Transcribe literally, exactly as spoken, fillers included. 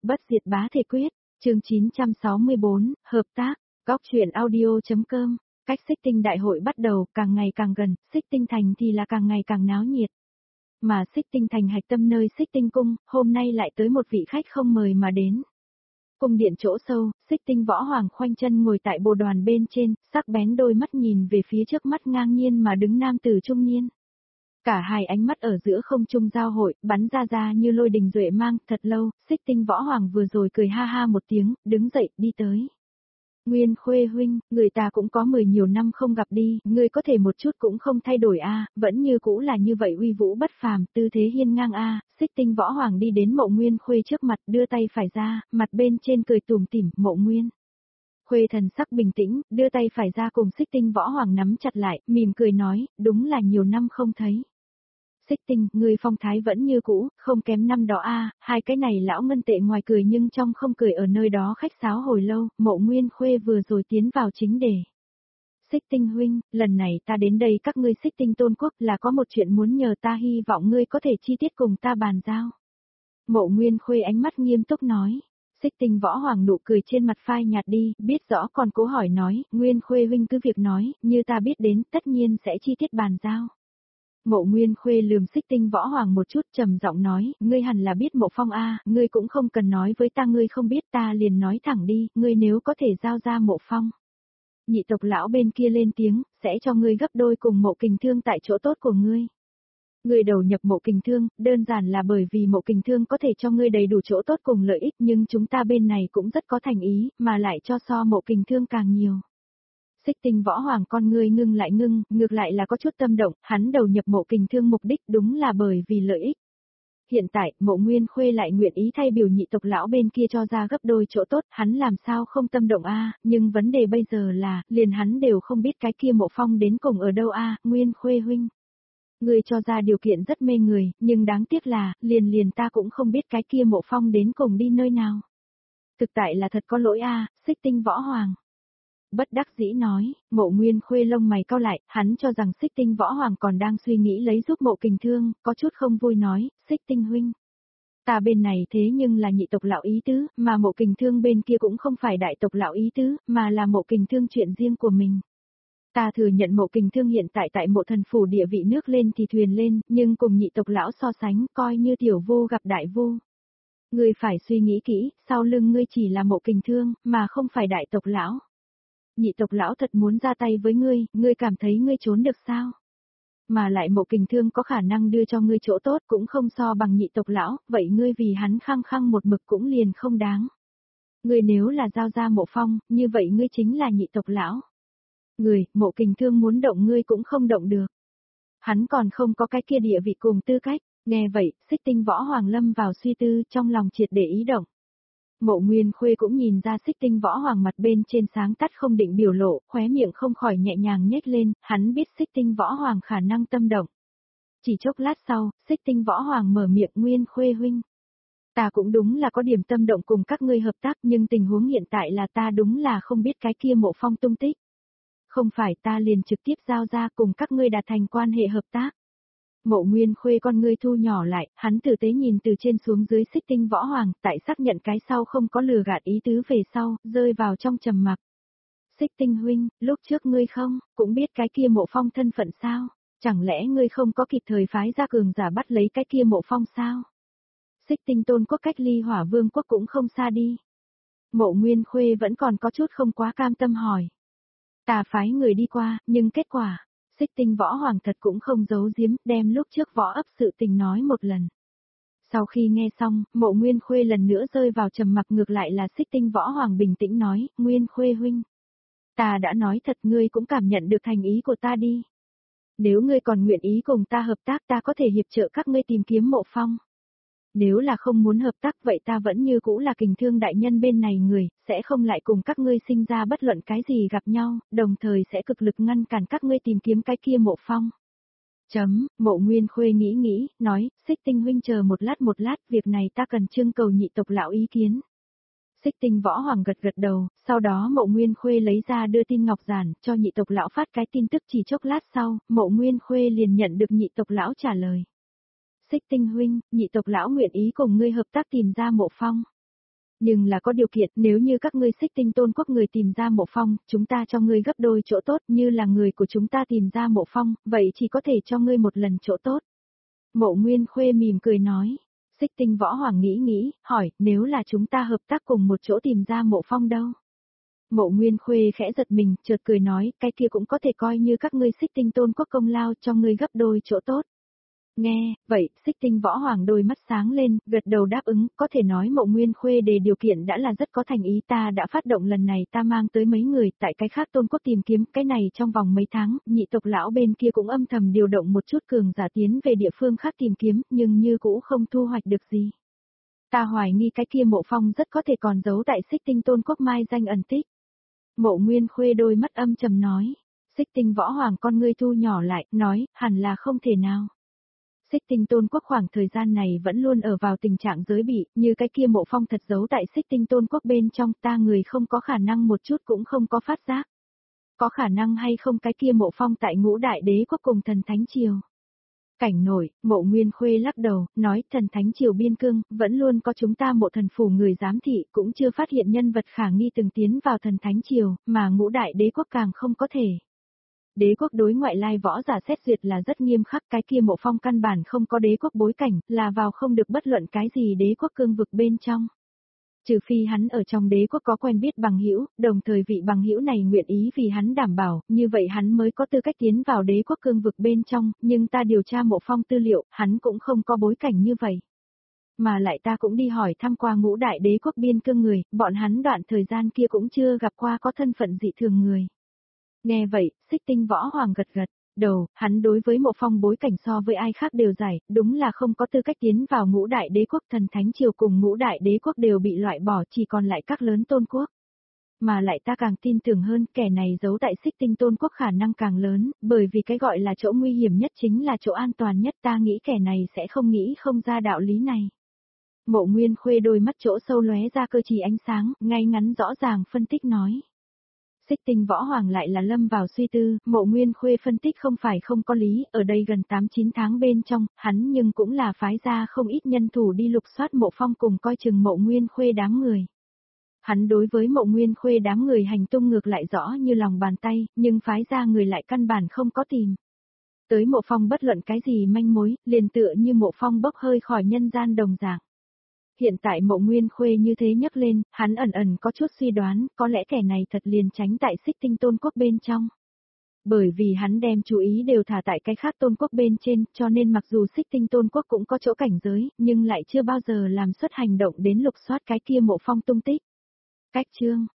Bất diệt bá thể quyết, chương chín trăm sáu mươi bốn, hợp tác, góc truyện audio.com, cách Xích Tinh đại hội bắt đầu càng ngày càng gần, Xích Tinh thành thì là càng ngày càng náo nhiệt. Mà Xích Tinh thành hạch tâm nơi Xích Tinh cung, hôm nay lại tới một vị khách không mời mà đến. Cung điện chỗ sâu, Xích Tinh võ hoàng khoanh chân ngồi tại bồ đoàn bên trên, sắc bén đôi mắt nhìn về phía trước mắt ngang nhiên mà đứng nam tử trung niên. Cả hai ánh mắt ở giữa không trung giao hội, bắn ra ra như lôi đình duệ mang, thật lâu, Xích Tinh võ hoàng vừa rồi cười ha ha một tiếng, đứng dậy, đi tới. Nguyên Khuê huynh, người ta cũng có mười nhiều năm không gặp đi, ngươi có thể một chút cũng không thay đổi a, vẫn như cũ là như vậy uy vũ bất phàm, tư thế hiên ngang a. Xích Tinh võ hoàng đi đến Mộ Nguyên Khuê trước mặt, đưa tay phải ra, mặt bên trên cười tủm tỉm, Mộ Nguyên. Khuê thần sắc bình tĩnh, đưa tay phải ra cùng Xích Tinh võ hoàng nắm chặt lại, mỉm cười nói, đúng là nhiều năm không thấy. Xích Tinh, người phong thái vẫn như cũ, không kém năm đó a. Hai cái này lão ngân tệ ngoài cười nhưng trong không cười ở nơi đó khách sáo hồi lâu, Mộ Nguyên Khuê vừa rồi tiến vào chính đề. Xích Tinh huynh, lần này ta đến đây các ngươi Xích Tinh tôn quốc là có một chuyện muốn nhờ ta, hy vọng ngươi có thể chi tiết cùng ta bàn giao. Mộ Nguyên Khuê ánh mắt nghiêm túc nói. Xích Tinh võ hoàng nụ cười trên mặt phai nhạt đi, biết rõ còn cố hỏi nói, Nguyên Khuê huynh cứ việc nói, như ta biết đến tất nhiên sẽ chi tiết bàn giao. Mộ Nguyên Khuê lườm Xích Tinh võ hoàng một chút, trầm giọng nói, ngươi hẳn là biết Mộ Phong a, ngươi cũng không cần nói với ta ngươi không biết, ta liền nói thẳng đi, ngươi nếu có thể giao ra Mộ Phong. Nhị tộc lão bên kia lên tiếng, sẽ cho ngươi gấp đôi cùng Mộ Kình Thương tại chỗ tốt của ngươi. Ngươi đầu nhập Mộ Kình Thương, đơn giản là bởi vì Mộ Kình Thương có thể cho ngươi đầy đủ chỗ tốt cùng lợi ích, nhưng chúng ta bên này cũng rất có thành ý, mà lại cho so Mộ Kình Thương càng nhiều. Xích Tinh võ hoàng con ngươi ngưng lại ngưng, ngược lại là có chút tâm động, hắn đầu nhập Mộ Kình Thương mục đích đúng là bởi vì lợi ích. Hiện tại, Mộ Nguyên Khuê lại nguyện ý thay biểu nhị tộc lão bên kia cho ra gấp đôi chỗ tốt, hắn làm sao không tâm động a, nhưng vấn đề bây giờ là, liền hắn đều không biết cái kia Mộ Phong đến cùng ở đâu a, Nguyên Khuê huynh. Người cho ra điều kiện rất mê người, nhưng đáng tiếc là, liền liền ta cũng không biết cái kia Mộ Phong đến cùng đi nơi nào. Thực tại là thật có lỗi a, Xích Tinh võ hoàng. Bất đắc dĩ nói, Mộ Nguyên Khuê lông mày cau lại, hắn cho rằng Xích Tinh võ hoàng còn đang suy nghĩ lấy giúp Mộ Kình Thương, có chút không vui nói, Xích Tinh huynh. Ta bên này thế nhưng là nhị tộc lão ý tứ, mà Mộ Kình Thương bên kia cũng không phải đại tộc lão ý tứ, mà là Mộ Kình Thương chuyện riêng của mình. Ta thừa nhận Mộ Kình Thương hiện tại tại Mộ thần phủ địa vị nước lên thì thuyền lên, nhưng cùng nhị tộc lão so sánh, coi như tiểu vô gặp đại vô. Ngươi phải suy nghĩ kỹ, sau lưng ngươi chỉ là Mộ Kình Thương, mà không phải đại tộc lão. Nhị tộc lão thật muốn ra tay với ngươi, ngươi cảm thấy ngươi trốn được sao? Mà lại Mộ Kình Thương có khả năng đưa cho ngươi chỗ tốt cũng không so bằng nhị tộc lão, vậy ngươi vì hắn khăng khăng một mực cũng liền không đáng. Ngươi nếu là giao ra Mộ Phong, như vậy ngươi chính là nhị tộc lão. Người, Mộ Kình Thương muốn động ngươi cũng không động được. Hắn còn không có cái kia địa vị cùng tư cách, nghe vậy, Xích Tinh võ hoàng lâm vào suy tư, trong lòng triệt để ý động. Mộ Nguyên Khuê cũng nhìn ra Xích Tinh võ hoàng mặt bên trên sáng tắt không định biểu lộ, khóe miệng không khỏi nhẹ nhàng nhếch lên, hắn biết Xích Tinh võ hoàng khả năng tâm động. Chỉ chốc lát sau, Xích Tinh võ hoàng mở miệng, Nguyên Khuê huynh. Ta cũng đúng là có điểm tâm động cùng các ngươi hợp tác, nhưng tình huống hiện tại là ta đúng là không biết cái kia Mộ Phong tung tích. Không phải ta liền trực tiếp giao ra cùng các ngươi đạt thành quan hệ hợp tác. Mộ Nguyên Khuê con ngươi thu nhỏ lại, hắn tử tế nhìn từ trên xuống dưới Xích Tinh võ hoàng, tại xác nhận cái sau không có lừa gạt ý tứ về sau, rơi vào trong trầm mặc. Xích Tinh huynh, lúc trước ngươi không, cũng biết cái kia Mộ Phong thân phận sao? Chẳng lẽ ngươi không có kịp thời phái ra cường giả bắt lấy cái kia Mộ Phong sao? Xích Tinh tôn quốc cách ly Hỏa Vương quốc cũng không xa đi. Mộ Nguyên Khuê vẫn còn có chút không quá cam tâm hỏi. Ta phái người đi qua, nhưng kết quả, Xích Tinh võ hoàng thật cũng không giấu giếm, đem lúc trước võ ấp sự tình nói một lần. Sau khi nghe xong, Mộ Nguyên Khuê lần nữa rơi vào trầm mặc, ngược lại là Xích Tinh võ hoàng bình tĩnh nói, Nguyên Khuê huynh. Ta đã nói thật, ngươi cũng cảm nhận được thành ý của ta đi. Nếu ngươi còn nguyện ý cùng ta hợp tác, ta có thể hiệp trợ các ngươi tìm kiếm Mộ Phong. Nếu là không muốn hợp tác vậy ta vẫn như cũ là Kình Thương đại nhân bên này người, sẽ không lại cùng các ngươi sinh ra bất luận cái gì gặp nhau, đồng thời sẽ cực lực ngăn cản các ngươi tìm kiếm cái kia Mộ Phong. Chấm, Mộ Nguyên Khuê nghĩ nghĩ, nói, Xích Tinh huynh chờ một lát một lát, việc này ta cần trưng cầu nhị tộc lão ý kiến. Xích Tinh võ hoàng gật gật đầu, sau đó Mộ Nguyên Khuê lấy ra đưa tin ngọc giản, cho nhị tộc lão phát cái tin tức, chỉ chốc lát sau, Mộ Nguyên Khuê liền nhận được nhị tộc lão trả lời. Xích Tinh huynh, nhị tộc lão nguyện ý cùng ngươi hợp tác tìm ra Mộ Phong. Nhưng là có điều kiện, nếu như các ngươi Xích Tinh Tôn Quốc người tìm ra Mộ Phong, chúng ta cho ngươi gấp đôi chỗ tốt, như là người của chúng ta tìm ra Mộ Phong, vậy chỉ có thể cho ngươi một lần chỗ tốt. Mộ Nguyên Khuê mỉm cười nói. Xích Tinh Võ Hoàng nghĩ nghĩ, hỏi, nếu là chúng ta hợp tác cùng một chỗ tìm ra Mộ Phong đâu? Mộ Nguyên Khuê khẽ giật mình, chợt cười nói, cái kia cũng có thể coi như các ngươi Xích Tinh Tôn Quốc công lao cho ngươi gấp đôi chỗ tốt. Nghe, vậy, Xích Tinh Võ Hoàng đôi mắt sáng lên, gật đầu đáp ứng, có thể nói Mộ Nguyên Khuê đề điều kiện đã là rất có thành ý, ta đã phát động lần này ta mang tới mấy người, tại cái khác Tôn Quốc tìm kiếm, cái này trong vòng mấy tháng, nhị tộc lão bên kia cũng âm thầm điều động một chút cường giả tiến về địa phương khác tìm kiếm, nhưng như cũ không thu hoạch được gì. Ta hoài nghi cái kia Mộ Phong rất có thể còn giấu tại Xích Tinh Tôn Quốc mai danh ẩn tích. Mộ Nguyên Khuê đôi mắt âm trầm nói, Xích Tinh Võ Hoàng con ngươi thu nhỏ lại, nói, hẳn là không thể nào. Xích Tinh Tôn Quốc khoảng thời gian này vẫn luôn ở vào tình trạng giới bị, như cái kia Mộ Phong thật giấu tại Xích Tinh Tôn Quốc bên trong, ta người không có khả năng một chút cũng không có phát giác. Có khả năng hay không cái kia Mộ Phong tại Ngũ Đại Đế Quốc cùng Thần Thánh Triều. Cảnh nổi, Mộ Nguyên Khuê lắc đầu, nói Thần Thánh Triều biên cương, vẫn luôn có chúng ta Mộ Thần Phủ người giám thị, cũng chưa phát hiện nhân vật khả nghi từng tiến vào Thần Thánh Triều, mà Ngũ Đại Đế Quốc càng không có thể. Đế quốc đối ngoại lai võ giả xét duyệt là rất nghiêm khắc, cái kia Mộ Phong căn bản không có đế quốc bối cảnh, là vào không được bất luận cái gì đế quốc cương vực bên trong. Trừ phi hắn ở trong đế quốc có quen biết bằng hữu, đồng thời vị bằng hữu này nguyện ý vì hắn đảm bảo, như vậy hắn mới có tư cách tiến vào đế quốc cương vực bên trong, nhưng ta điều tra Mộ Phong tư liệu, hắn cũng không có bối cảnh như vậy. Mà lại ta cũng đi hỏi thăm qua Ngũ Đại Đế Quốc biên cương người, bọn hắn đoạn thời gian kia cũng chưa gặp qua có thân phận dị thường người. Nghe vậy, Xích Tinh Võ Hoàng gật gật đầu, hắn đối với Mộ Phong bối cảnh so với ai khác đều giải, đúng là không có tư cách tiến vào Ngũ Đại Đế Quốc, Thần Thánh Triều cùng Ngũ Đại Đế Quốc đều bị loại bỏ, chỉ còn lại các lớn tôn quốc. Mà lại ta càng tin tưởng hơn, kẻ này giấu tại Xích Tinh Tôn Quốc khả năng càng lớn, bởi vì cái gọi là chỗ nguy hiểm nhất chính là chỗ an toàn nhất, ta nghĩ kẻ này sẽ không nghĩ không ra đạo lý này. Mộ Nguyên Khuê đôi mắt chỗ sâu lóe ra cơ trì ánh sáng, ngay ngắn rõ ràng phân tích nói. Xích Tinh Võ Hoàng lại là lâm vào suy tư, Mộ Nguyên Khuê phân tích không phải không có lý, ở đây gần tám chín tháng bên trong, hắn nhưng cũng là phái ra không ít nhân thủ đi lục soát Mộ Phong cùng coi chừng Mộ Nguyên Khuê đám người. Hắn đối với Mộ Nguyên Khuê đám người hành tung ngược lại rõ như lòng bàn tay, nhưng phái ra người lại căn bản không có tìm. Tới Mộ Phong bất luận cái gì manh mối, liền tựa như Mộ Phong bốc hơi khỏi nhân gian đồng dạng. Hiện tại Mộ Nguyên Khuê như thế nhấc lên, hắn ẩn ẩn có chút suy đoán, có lẽ kẻ này thật liền tránh tại Xích Tinh Tôn Quốc bên trong. Bởi vì hắn đem chú ý đều thả tại cái khác tôn quốc bên trên, cho nên mặc dù Xích Tinh Tôn Quốc cũng có chỗ cảnh giới, nhưng lại chưa bao giờ làm xuất hành động đến lục soát cái kia Mộ Phong tung tích. Cách chương